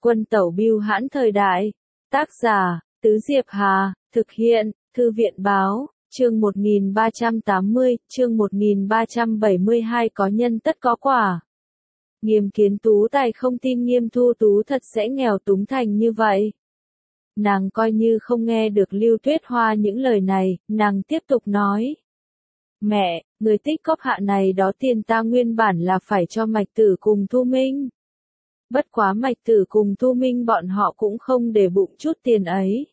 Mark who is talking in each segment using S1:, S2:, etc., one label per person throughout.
S1: Quân tẩu bưu hãn thời đại. Tác giả, Tứ Diệp Hà, thực hiện, Thư viện báo, chương 1380, chương 1372 có nhân tất có quả. Nghiêm Kiến Tú tài không tin Nghiêm Thu Tú thật sẽ nghèo túng thành như vậy. Nàng coi như không nghe được Lưu Tuyết Hoa những lời này, nàng tiếp tục nói. Mẹ, người tích cóp hạ này đó tiền ta nguyên bản là phải cho Mạch Tử cùng Thu Minh. Bất quá Mạch Tử cùng Thu Minh bọn họ cũng không để bụng chút tiền ấy.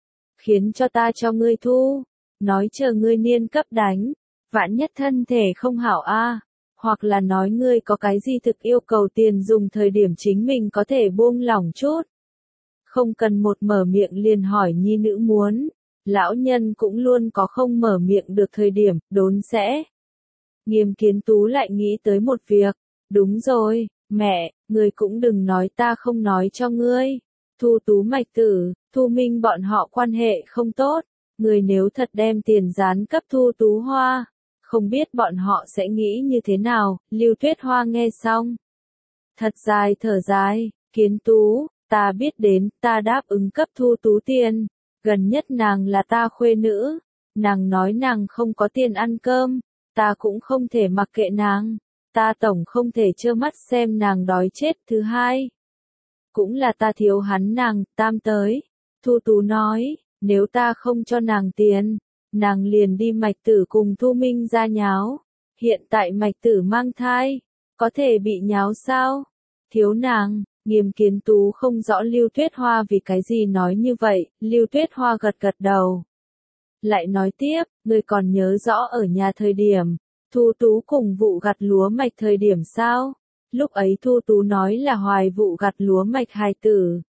S1: Khiến cho ta cho ngươi thu, nói chờ ngươi niên cấp đánh, vạn nhất thân thể không hảo a, hoặc là nói ngươi có cái gì thực yêu cầu tiền dùng thời điểm chính mình có thể buông lỏng chút. Không cần một mở miệng liền hỏi nhi nữ muốn, lão nhân cũng luôn có không mở miệng được thời điểm, đốn sẽ. Nghiêm Kiến Tú lại nghĩ tới một việc, đúng rồi, mẹ, ngươi cũng đừng nói ta không nói cho ngươi. Thu Tú Mạch Tử, Thu Minh bọn họ quan hệ không tốt, ngươi nếu thật đem tiền gián cấp Thu Tú Hoa, không biết bọn họ sẽ nghĩ như thế nào. Lưu Tuyết Hoa nghe xong, thật dài thở dài, Kiến Tú, ta biết đến, ta đáp ứng cấp Thu Tú tiền, gần nhất nàng là ta khuê nữ, nàng nói nàng không có tiền ăn cơm, ta cũng không thể mặc kệ nàng, ta tổng không thể trơ mắt xem nàng đói chết. Thứ hai, cũng là ta thiếu hắn nàng. Tam tới, Thu Tú nói, nếu ta không cho nàng tiền, nàng liền đi Mạch Tử cùng Thu Minh ra nháo, hiện tại Mạch Tử mang thai, có thể bị nháo sao? Thiếu nàng. Nghiêm Kiến Tú không rõ Lưu Tuyết Hoa vì cái gì nói như vậy, Lưu Tuyết Hoa gật gật đầu. Lại nói tiếp, ngươi còn nhớ rõ ở nhà thời điểm, Thu Tú cùng vụ gặt lúa mạch thời điểm sao? Lúc ấy Thu Tú nói là hoài vụ gặt lúa mạch hài tử.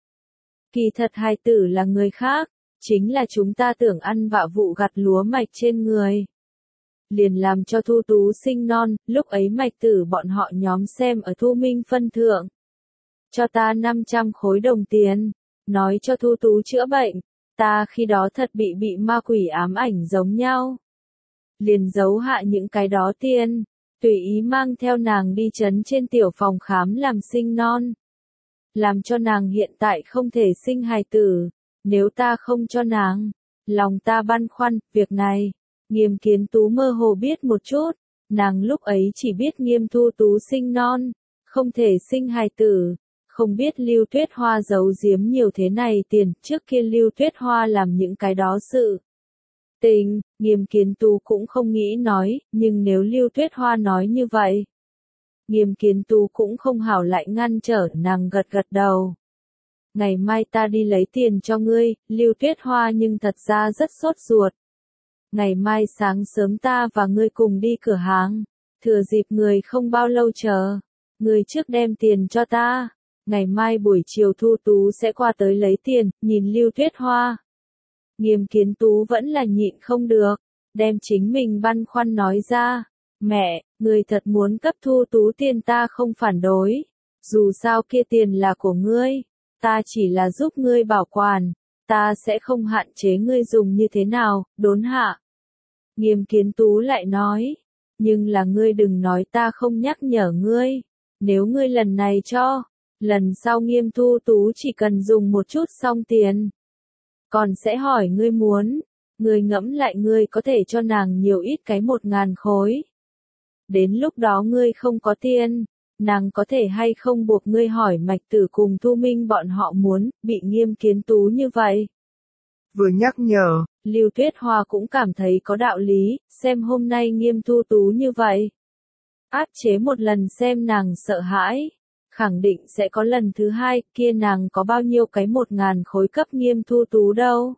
S1: Kỳ thật hài tử là người khác, chính là chúng ta tưởng ăn vạ vụ gặt lúa mạch trên người. Liền làm cho Thu Tú sinh non, lúc ấy Mạch Tử bọn họ nhóm xem ở Thu Minh phân thượng. Cho ta 500 khối đồng tiền, nói cho Thu Tú chữa bệnh, ta khi đó thật bị ma quỷ ám ảnh giống nhau. Liền giấu hạ những cái đó tiền, tùy ý mang theo nàng đi trấn trên tiểu phòng khám làm sinh non. Làm cho nàng hiện tại không thể sinh hài tử, nếu ta không cho nàng, lòng ta băn khoăn, việc này, Nghiêm Kiến Tú mơ hồ biết một chút, nàng lúc ấy chỉ biết Nghiêm Thu Tú sinh non, không thể sinh hài tử. Không biết Lưu Tuyết Hoa giấu giếm nhiều thế này tiền, trước kia Lưu Tuyết Hoa làm những cái đó sự tình, Nghiêm Kiến Tú cũng không nghĩ nói, nhưng nếu Lưu Tuyết Hoa nói như vậy, Nghiêm Kiến Tú cũng không hảo lại ngăn trở. Nàng gật gật đầu. Ngày mai ta đi lấy tiền cho ngươi. Lưu Tuyết Hoa nhưng thật ra rất sốt ruột. Ngày mai sáng sớm ta và ngươi cùng đi cửa hàng, thừa dịp người không bao lâu chờ, ngươi trước đem tiền cho ta. Ngày mai buổi chiều Thu Tú sẽ qua tới lấy tiền. Nhìn Lưu Tuyết Hoa, Nghiêm Kiến Tú vẫn là nhịn không được, đem chính mình băn khoăn nói ra. Mẹ, ngươi thật muốn cấp Thu Tú tiền ta không phản đối. Dù sao kia tiền là của ngươi, ta chỉ là giúp ngươi bảo quản, ta sẽ không hạn chế ngươi dùng như thế nào. Đốn hạ, Nghiêm Kiến Tú lại nói, nhưng là ngươi đừng nói ta không nhắc nhở ngươi, nếu ngươi lần này cho, lần sau Nghiêm Thu Tú chỉ cần dùng một chút xong tiền, còn sẽ hỏi ngươi muốn, ngươi ngẫm lại ngươi có thể cho nàng nhiều ít cái 1000 khối. Đến lúc đó ngươi không có tiền, nàng có thể hay không buộc ngươi hỏi Mạch Tử cùng Thu Minh bọn họ muốn. Bị Nghiêm Kiến Tú như vậy
S2: vừa nhắc nhở,
S1: Lưu Tuyết Hoa cũng cảm thấy có đạo lý, xem hôm nay Nghiêm Thu Tú như vậy, áp chế một lần xem nàng sợ hãi, khẳng định sẽ có lần thứ hai. Kia nàng có bao nhiêu cái 1000 khối cấp Nghiêm Thu Tú đâu.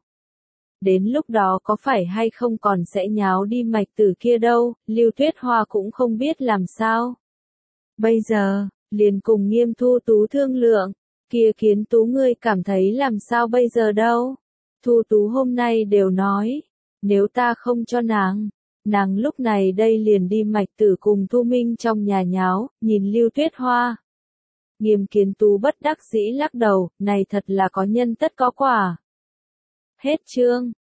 S1: Đến lúc đó có phải hay không còn sẽ nháo đi Mạch Tử kia đâu. Lưu Tuyết Hoa cũng không biết làm sao. Bây giờ, liền cùng Nghiêm Thu Tú thương lượng, kia Kiến Tú ngươi cảm thấy làm sao bây giờ đâu. Thu Tú hôm nay đều nói, nếu ta không cho nàng lúc này đây liền đi Mạch Tử cùng Thu Minh trong nhà nháo. Nhìn Lưu Tuyết Hoa, Nghiêm Kiến Tú bất đắc dĩ lắc đầu, này thật là có nhân tất có quả. Hết chương.